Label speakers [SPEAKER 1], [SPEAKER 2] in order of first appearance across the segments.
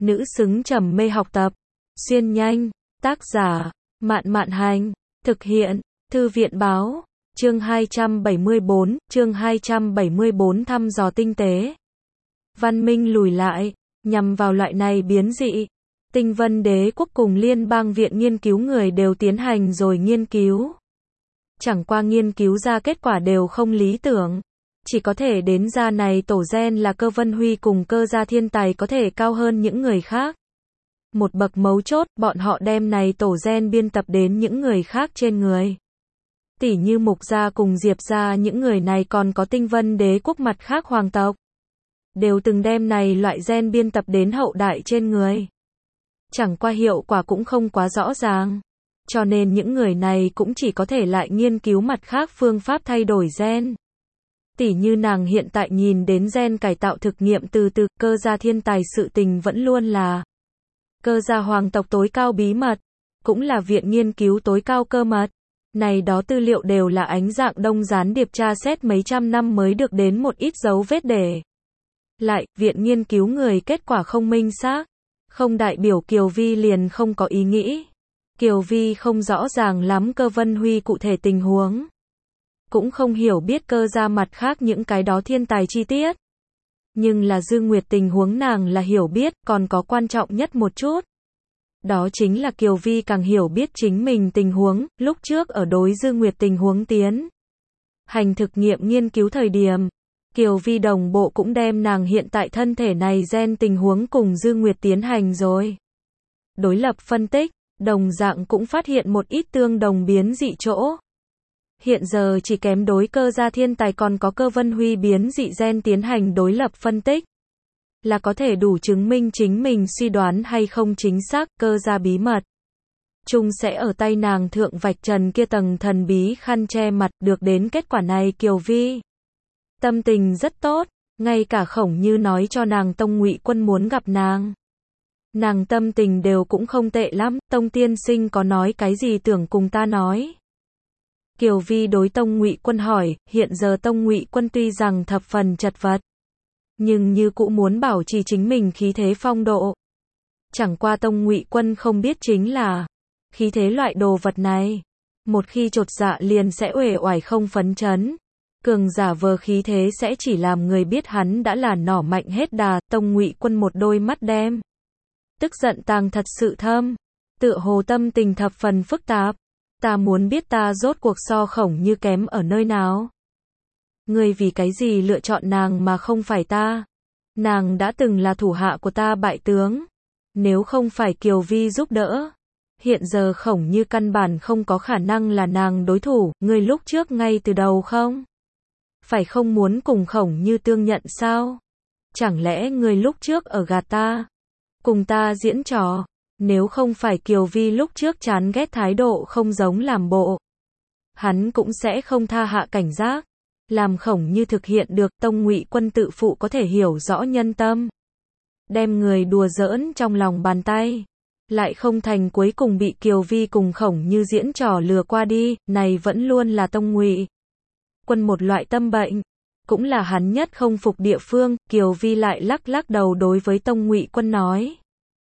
[SPEAKER 1] nữ xứng trầm mê học tập. Xuyên nhanh, tác giả, Mạn Mạn Hành, thực hiện, Thư viện Báo, chương 274 thăm dò tinh tế. Văn minh lùi lại, nhằm vào loại này biến dị. Tinh Vân Đế quốc cùng Liên bang viện nghiên cứu người đều tiến hành rồi nghiên cứu. Chẳng qua nghiên cứu ra kết quả đều không lý tưởng. Chỉ có thể đến ra này tổ gen là Cơ Vân Huy cùng Cơ gia thiên tài có thể cao hơn những người khác. Một bậc mấu chốt, bọn họ đem này tổ gen biên tập đến những người khác trên người. Tỉ như Mục gia cùng Diệp gia, những người này còn có Tinh Vân Đế quốc mặt khác hoàng tộc. Đều từng đem này loại gen biên tập đến hậu đại trên người. Chẳng qua hiệu quả cũng không quá rõ ràng. Cho nên những người này cũng chỉ có thể lại nghiên cứu mặt khác phương pháp thay đổi gen. Tỉ như nàng hiện tại nhìn đến gen cải tạo thực nghiệm từ Cơ gia thiên tài, sự tình vẫn luôn là Cơ gia hoàng tộc tối cao bí mật, cũng là viện nghiên cứu tối cao cơ mật. Này đó tư liệu đều là ánh dạng đông gián điệp tra xét mấy trăm năm mới được đến một ít dấu vết để lại, viện nghiên cứu người kết quả không minh xác, không đại biểu Kiều Vi liền không có ý nghĩ. Kiều Vi không rõ ràng lắm Cơ Vân Huy cụ thể tình huống, cũng không hiểu biết Cơ gia mặt khác những cái đó thiên tài chi tiết. Nhưng là Dư Nguyệt tình huống nàng là hiểu biết, còn có quan trọng nhất một chút. Đó chính là Kiều Vi càng hiểu biết chính mình tình huống, lúc trước ở đối Dư Nguyệt tình huống tiến hành thực nghiệm nghiên cứu thời điểm, Kiều Vi đồng bộ cũng đem nàng hiện tại thân thể này gen tình huống cùng Dư Nguyệt tiến hành rồi đối lập phân tích, đồng dạng cũng phát hiện một ít tương đồng biến dị chỗ. Hiện giờ chỉ kém đối Cơ gia thiên tài còn có Cơ Vân Huy biến dị gen tiến hành đối lập phân tích, là có thể đủ chứng minh chính mình suy đoán hay không chính xác. Cơ gia bí mật chung sẽ ở tay nàng thượng vạch trần kia tầng thần bí khăn che mặt. Được đến kết quả này, Kiều Vi tâm tình rất tốt, ngay cả Khổng Như nói cho nàng Tông Ngụy Quân muốn gặp nàng, nàng tâm tình đều cũng không tệ lắm. Tông tiên sinh có nói cái gì tưởng cùng ta nói? Kiều Vi đối Tông Ngụy Quân hỏi. Hiện giờ Tông Ngụy Quân tuy rằng thập phần chật vật, nhưng như cũ muốn bảo trì chính mình khí thế phong độ. Chẳng qua Tông Ngụy Quân không biết chính là khí thế loại đồ vật này, một khi chột dạ liền sẽ uể oải không phấn chấn. Cường giả vờ khí thế sẽ chỉ làm người biết hắn đã là nỏ mạnh hết đà. Tông Ngụy Quân một đôi mắt đem tức giận tàng thật sự thâm, tựa hồ tâm tình thập phần phức tạp. Ta muốn biết ta rốt cuộc so Khổng Như kém ở nơi nào? Ngươi vì cái gì lựa chọn nàng mà không phải ta? Nàng đã từng là thủ hạ của ta bại tướng. Nếu không phải Kiều Vi giúp đỡ, hiện giờ Khổng Như căn bản không có khả năng là nàng đối thủ. Ngươi lúc trước ngay từ đầu không phải không muốn cùng Khổng Như tương nhận sao? Chẳng lẽ ngươi lúc trước ở gạt ta, cùng ta diễn trò? Nếu không phải Kiều Vi lúc trước chán ghét thái độ không giống làm bộ, hắn cũng sẽ không tha hạ cảnh giác, làm Khổng Như thực hiện được. Tông Ngụy Quân tự phụ có thể hiểu rõ nhân tâm, đem người đùa giỡn trong lòng bàn tay, lại không thành cuối cùng bị Kiều Vi cùng Khổng Như diễn trò lừa qua đi. Này vẫn luôn là Tông Ngụy Quân một loại tâm bệnh, cũng là hắn nhất không phục địa phương. Kiều Vi lại lắc lắc đầu đối với Tông Ngụy Quân nói: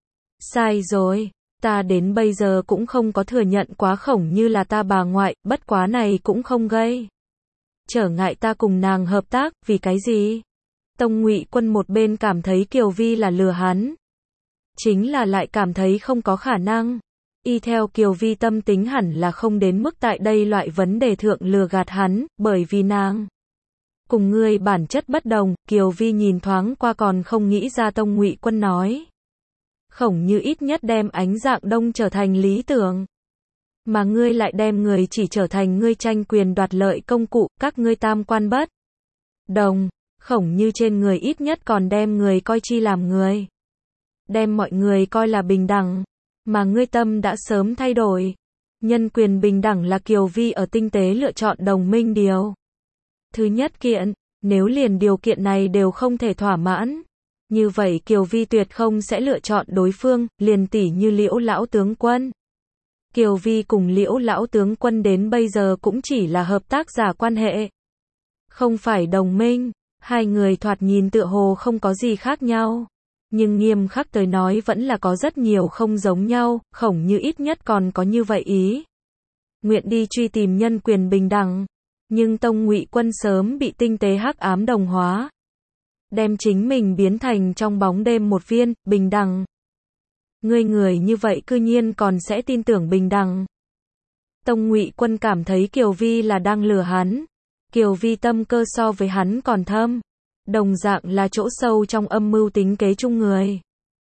[SPEAKER 1] sai rồi, ta đến bây giờ cũng không có thừa nhận quá Khổng Như là ta bà ngoại, bất quá này cũng không gây trở ngại ta cùng nàng hợp tác. Vì cái gì? Tông Ngụy Quân một bên cảm thấy Kiều Vi là lừa hắn, chính là lại cảm thấy không có khả năng. Y theo Kiều Vi tâm tính hẳn là không đến mức tại đây loại vấn đề thượng lừa gạt hắn, bởi vì nàng cùng ngươi bản chất bất đồng. Kiều Vi nhìn thoáng qua còn không nghĩ ra Tông Ngụy Quân nói Khổng Như ít nhất đem ánh dạng đông trở thành lý tưởng, mà ngươi lại đem người chỉ trở thành ngươi tranh quyền đoạt lợi công cụ. Các ngươi tam quan bất đồng, Khổng Như trên người ít nhất còn đem người coi chi làm người, đem mọi người coi là bình đẳng, mà ngươi tâm đã sớm thay đổi. Nhân quyền bình đẳng là Kiều Vi ở tinh tế lựa chọn đồng minh điều thứ nhất kiện, nếu liền điều kiện này đều không thể thỏa mãn, như vậy Kiều Vi tuyệt không sẽ lựa chọn đối phương. Liền tỉ như Liễu lão tướng quân, Kiều Vi cùng Liễu lão tướng quân đến bây giờ cũng chỉ là hợp tác giả quan hệ, không phải đồng minh. Hai người thoạt nhìn tựa hồ không có gì khác nhau, Nhưng nghiêm khắc tới nói vẫn là có rất nhiều không giống nhau, Khổng Như ít nhất còn có như vậy ý. Nguyện đi truy tìm nhân quyền bình đẳng. Nhưng Tông Ngụy Quân sớm bị tinh tế hắc ám đồng hóa. Đem chính mình biến thành trong bóng đêm một viên, bình đẳng. Người như vậy cư nhiên còn sẽ tin tưởng bình đẳng. Tông Ngụy Quân cảm thấy Kiều Vi là đang lừa hắn. Kiều Vi tâm cơ so với hắn còn thâm. Đồng dạng là chỗ sâu trong âm mưu tính kế chung người.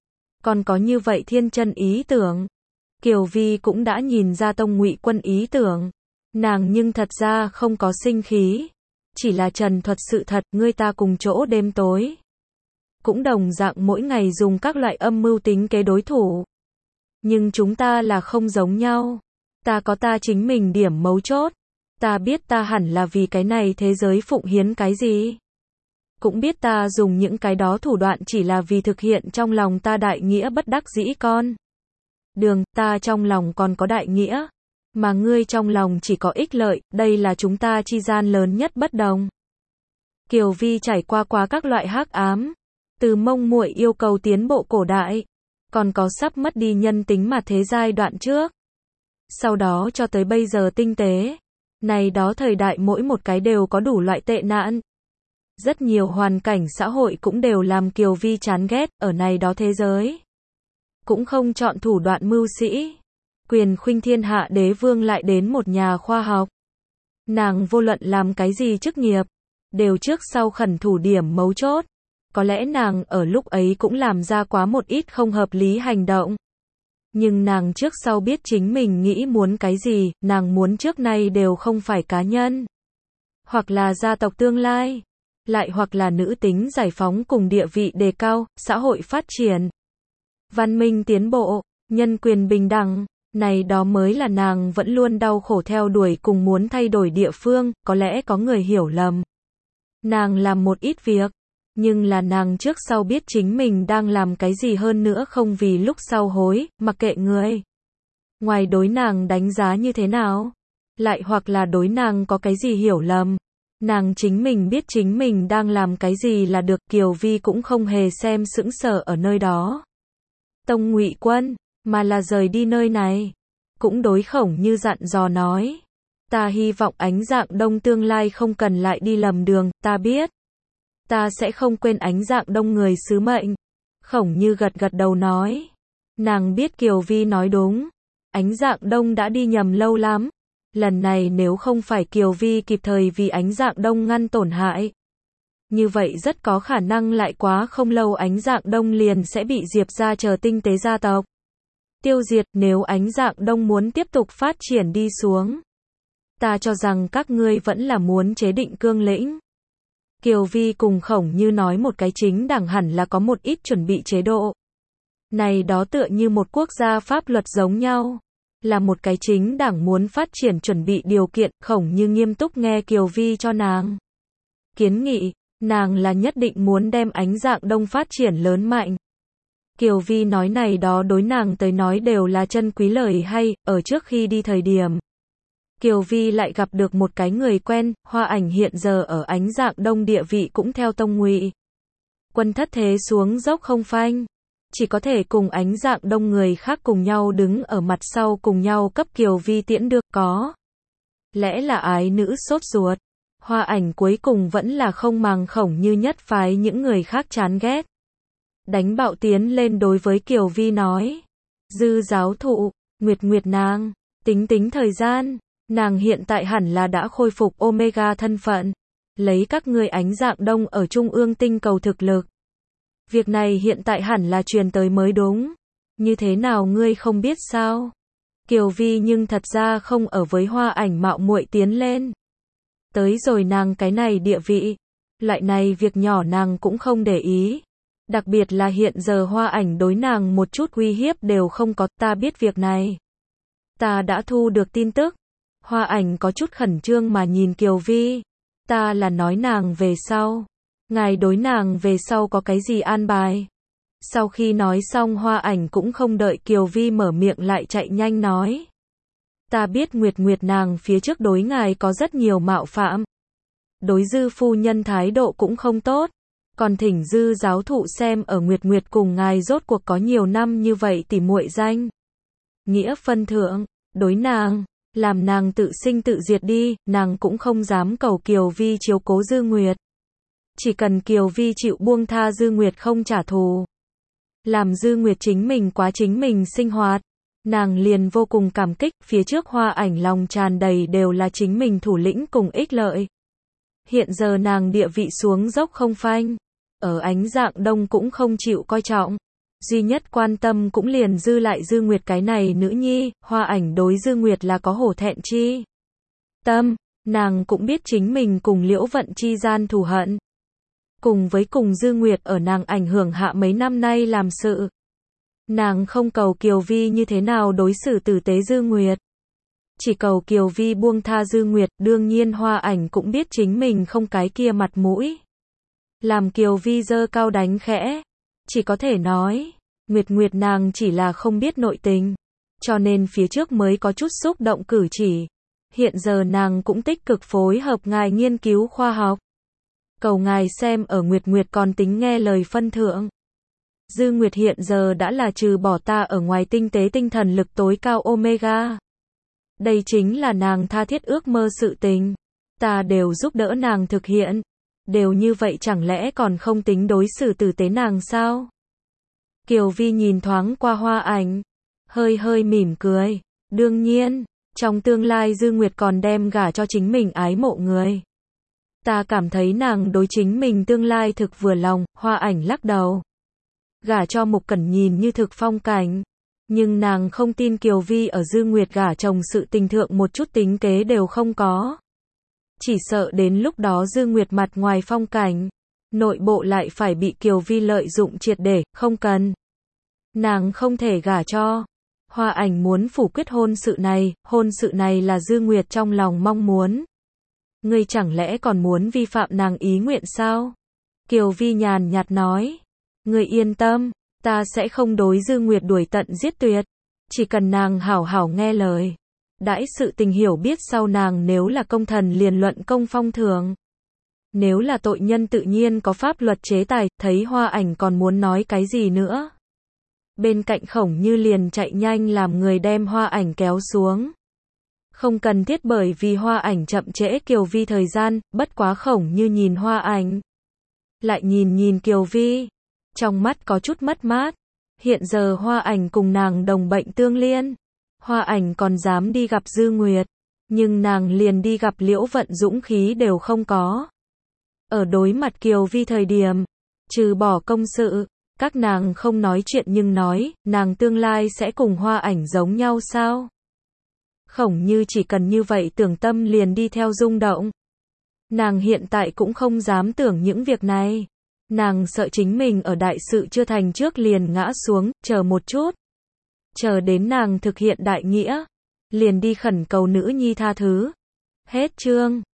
[SPEAKER 1] Còn có như vậy thiên chân ý tưởng. Kiều Vi cũng đã nhìn ra Tông Ngụy Quân ý tưởng. Nàng nhưng thật ra không có sinh khí. Chỉ là trần thuật sự thật, ngươi ta cùng chỗ đêm tối. Cũng đồng dạng mỗi ngày dùng các loại âm mưu tính kế đối thủ. Nhưng chúng ta là không giống nhau. Ta có ta chính mình điểm mấu chốt. Ta biết ta hẳn là vì cái này thế giới phụng hiến cái gì. Cũng biết ta dùng những cái đó thủ đoạn chỉ là vì thực hiện trong lòng ta đại nghĩa bất đắc dĩ con. Đường, ta trong lòng còn có đại nghĩa. Mà ngươi trong lòng chỉ có ích lợi, đây là chúng ta chi gian lớn nhất bất đồng. Kiều Vi trải qua các loại hắc ám. Từ mông muội yêu cầu tiến bộ cổ đại. Còn có sắp mất đi nhân tính mà thế giai đoạn trước. Sau đó cho tới bây giờ tinh tế. Này đó thời đại mỗi một cái đều có đủ loại tệ nạn. Rất nhiều hoàn cảnh xã hội cũng đều làm Kiều Vi chán ghét, ở này đó thế giới. Cũng không chọn thủ đoạn mưu sĩ. Quyền khuynh thiên hạ đế vương lại đến một nhà khoa học. Nàng vô luận làm cái gì chức nghiệp, đều trước sau khẩn thủ điểm mấu chốt. Có lẽ nàng ở lúc ấy cũng làm ra quá một ít không hợp lý hành động. Nhưng nàng trước sau biết chính mình nghĩ muốn cái gì, nàng muốn trước nay đều không phải cá nhân. Hoặc là gia tộc tương lai. Lại hoặc là nữ tính giải phóng cùng địa vị đề cao, xã hội phát triển. Văn minh tiến bộ, nhân quyền bình đẳng. Này đó mới là nàng vẫn luôn đau khổ theo đuổi cùng muốn thay đổi địa phương, có lẽ có người hiểu lầm. Nàng làm một ít việc, nhưng là nàng trước sau biết chính mình đang làm cái gì hơn nữa không vì lúc sau hối, mặc kệ người. Ngoài đối nàng đánh giá như thế nào, lại hoặc là đối nàng có cái gì hiểu lầm. Nàng chính mình biết chính mình đang làm cái gì là được, Kiều Vi cũng không hề xem sững sờ ở nơi đó. Tông Ngụy Quân, mà là rời đi nơi này. Cũng đối Khổng Như dặn dò nói. Ta hy vọng Ánh Dạng Đông tương lai không cần lại đi lầm đường, ta biết. Ta sẽ không quên Ánh Dạng Đông người sứ mệnh. Khổng Như gật gật đầu nói. Nàng biết Kiều Vi nói đúng. Ánh Dạng Đông đã đi nhầm lâu lắm. Lần này nếu không phải Kiều Vi kịp thời vì Ánh Dạng Đông ngăn tổn hại. Như vậy rất có khả năng lại quá không lâu Ánh Dạng Đông liền sẽ bị Diệp gia chờ tinh tế gia tộc tiêu diệt. Nếu Ánh Dạng Đông muốn tiếp tục phát triển đi xuống, ta cho rằng các ngươi vẫn là muốn chế định cương lĩnh. Kiều Vi cùng Khổng Như nói một cái chính đảng hẳn là có một ít chuẩn bị chế độ. Này đó tựa như một quốc gia pháp luật giống nhau. Là một cái chính đảng muốn phát triển chuẩn bị điều kiện. Khổng Như nghiêm túc nghe Kiều Vi cho nàng kiến nghị. Nàng là nhất định muốn đem Ánh Dạng Đông phát triển lớn mạnh. Kiều Vi nói này đó đối nàng tới nói đều là chân quý lời hay. Ở trước khi đi thời điểm, Kiều Vi lại gặp được một cái người quen. Hoa Ảnh hiện giờ ở Ánh Dạng Đông địa vị cũng theo Tông Ngụy Quân thất thế xuống dốc không phanh. Chỉ có thể cùng Ánh Dạng Đông người khác cùng nhau đứng ở mặt sau cùng nhau cấp Kiều Vi tiễn được. Có lẽ là ái nữ sốt ruột. Hoa Ảnh cuối cùng vẫn là không màng Khổng Như nhất phái những người khác chán ghét. Đánh bạo tiến lên đối với Kiều Vi nói. Dư giáo thụ, Nguyệt nàng, tính thời gian, nàng hiện tại hẳn là đã khôi phục Omega thân phận. Lấy các ngươi Ánh Dạng Đông ở Trung ương tinh cầu thực lực. Việc này hiện tại hẳn là truyền tới mới đúng. Như thế nào ngươi không biết sao? Kiều Vi nhưng thật ra không ở với Hoa Ảnh mạo muội tiến lên. Tới rồi nàng cái này địa vị. Loại này việc nhỏ nàng cũng không để ý. Đặc biệt là hiện giờ Hoa Ảnh đối nàng một chút uy hiếp đều không có. Ta biết việc này. Ta đã thu được tin tức. Hoa Ảnh có chút khẩn trương mà nhìn Kiều Vi. Ta là nói nàng về sau. Ngài đối nàng về sau có cái gì an bài? Sau khi nói xong Hoa Ảnh cũng không đợi Kiều Vi mở miệng lại chạy nhanh nói. Ta biết Nguyệt nàng phía trước đối ngài có rất nhiều mạo phạm. Đối Dư phu nhân thái độ cũng không tốt. Còn thỉnh Dư giáo thụ xem ở Nguyệt Nguyệt cùng ngài rốt cuộc có nhiều năm như vậy tỉ muội danh nghĩa phân thượng, đối nàng, làm nàng tự sinh tự diệt đi, nàng cũng không dám cầu Kiều Vi chiếu cố Dư Nguyệt. Chỉ cần Kiều Vi chịu buông tha Dư Nguyệt không trả thù, làm Dư Nguyệt chính mình quá chính mình sinh hoạt, nàng liền vô cùng cảm kích. Phía trước Hoa Ảnh lòng tràn đầy đều là chính mình thủ lĩnh cùng ích lợi. Hiện giờ nàng địa vị xuống dốc không phanh, ở Ánh Dạng Đông cũng không chịu coi trọng, duy nhất quan tâm cũng liền dư lại Dư Nguyệt cái này nữ nhi. Hoa Ảnh đối Dư Nguyệt là có hổ thẹn chi tâm, nàng cũng biết chính mình cùng Liễu Vận chi gian thù hận, cùng với cùng Dư Nguyệt ở nàng ảnh hưởng hạ mấy năm nay làm sự. Nàng không cầu Kiều Vi như thế nào đối xử tử tế Dư Nguyệt, chỉ cầu Kiều Vi buông tha Dư Nguyệt. Đương nhiên Hoa Ảnh cũng biết chính mình không cái kia mặt mũi làm Kiều Vi giơ cao đánh khẽ, chỉ có thể nói, Nguyệt Nguyệt nàng chỉ là không biết nội tình, cho nên phía trước mới có chút xúc động cử chỉ. Hiện giờ nàng cũng tích cực phối hợp ngài nghiên cứu khoa học, cầu ngài xem ở Nguyệt Nguyệt còn tính nghe lời phân thượng. Dư Nguyệt hiện giờ đã là trừ bỏ ta ở ngoài tinh tế tinh thần lực tối cao Omega. Đây chính là nàng tha thiết ước mơ sự tình, ta đều giúp đỡ nàng thực hiện. Đều như vậy chẳng lẽ còn không tính đối xử tử tế nàng sao? Kiều Vi nhìn thoáng qua Hoa Ảnh, hơi hơi mỉm cười. Đương nhiên, trong tương lai Dư Nguyệt còn đem gả cho chính mình ái mộ người. Ta cảm thấy nàng đối chính mình tương lai thực vừa lòng. Hoa Ảnh lắc đầu. Gả cho Mục Cẩn nhìn như thực phong cảnh, nhưng nàng không tin Kiều Vi ở Dư Nguyệt gả chồng sự tình thượng một chút tính kế đều không có. Chỉ sợ đến lúc đó Dư Nguyệt mặt ngoài phong cảnh, nội bộ lại phải bị Kiều Vi lợi dụng triệt để, không cần. Nàng không thể gả cho. Hoa Ảnh muốn phủ quyết hôn sự này là Dư Nguyệt trong lòng mong muốn. Ngươi chẳng lẽ còn muốn vi phạm nàng ý nguyện sao? Kiều Vi nhàn nhạt nói. Ngươi yên tâm, ta sẽ không đối Dư Nguyệt đuổi tận giết tuyệt, chỉ cần nàng hảo hảo nghe lời. Đãi sự tình hiểu biết sau nàng nếu là công thần liền luận công phong thưởng, nếu là tội nhân tự nhiên có pháp luật chế tài. Thấy Hoa Ảnh còn muốn nói cái gì nữa, bên cạnh Khổng Như liền chạy nhanh làm người đem Hoa Ảnh kéo xuống. Không cần thiết bởi vì Hoa Ảnh chậm trễ Kiều Vi thời gian. Bất quá Khổng Như nhìn Hoa Ảnh, lại nhìn Kiều Vi, trong mắt có chút mất mát. Hiện giờ Hoa Ảnh cùng nàng đồng bệnh tương liên, Hoa Ảnh còn dám đi gặp Dư Nguyệt, nhưng nàng liền đi gặp Liễu Vận dũng khí đều không có. Ở đối mặt Kiều Vi thời điểm, trừ bỏ công sự, các nàng không nói chuyện, nhưng nói, nàng tương lai sẽ cùng Hoa Ảnh giống nhau sao? Khổng Như chỉ cần như vậy tưởng tâm liền đi theo rung động. Nàng hiện tại cũng không dám tưởng những việc này. Nàng sợ chính mình ở đại sự chưa thành trước liền ngã xuống, chờ một chút. Chờ đến nàng thực hiện đại nghĩa, liền đi khẩn cầu nữ nhi tha thứ. Hết chương.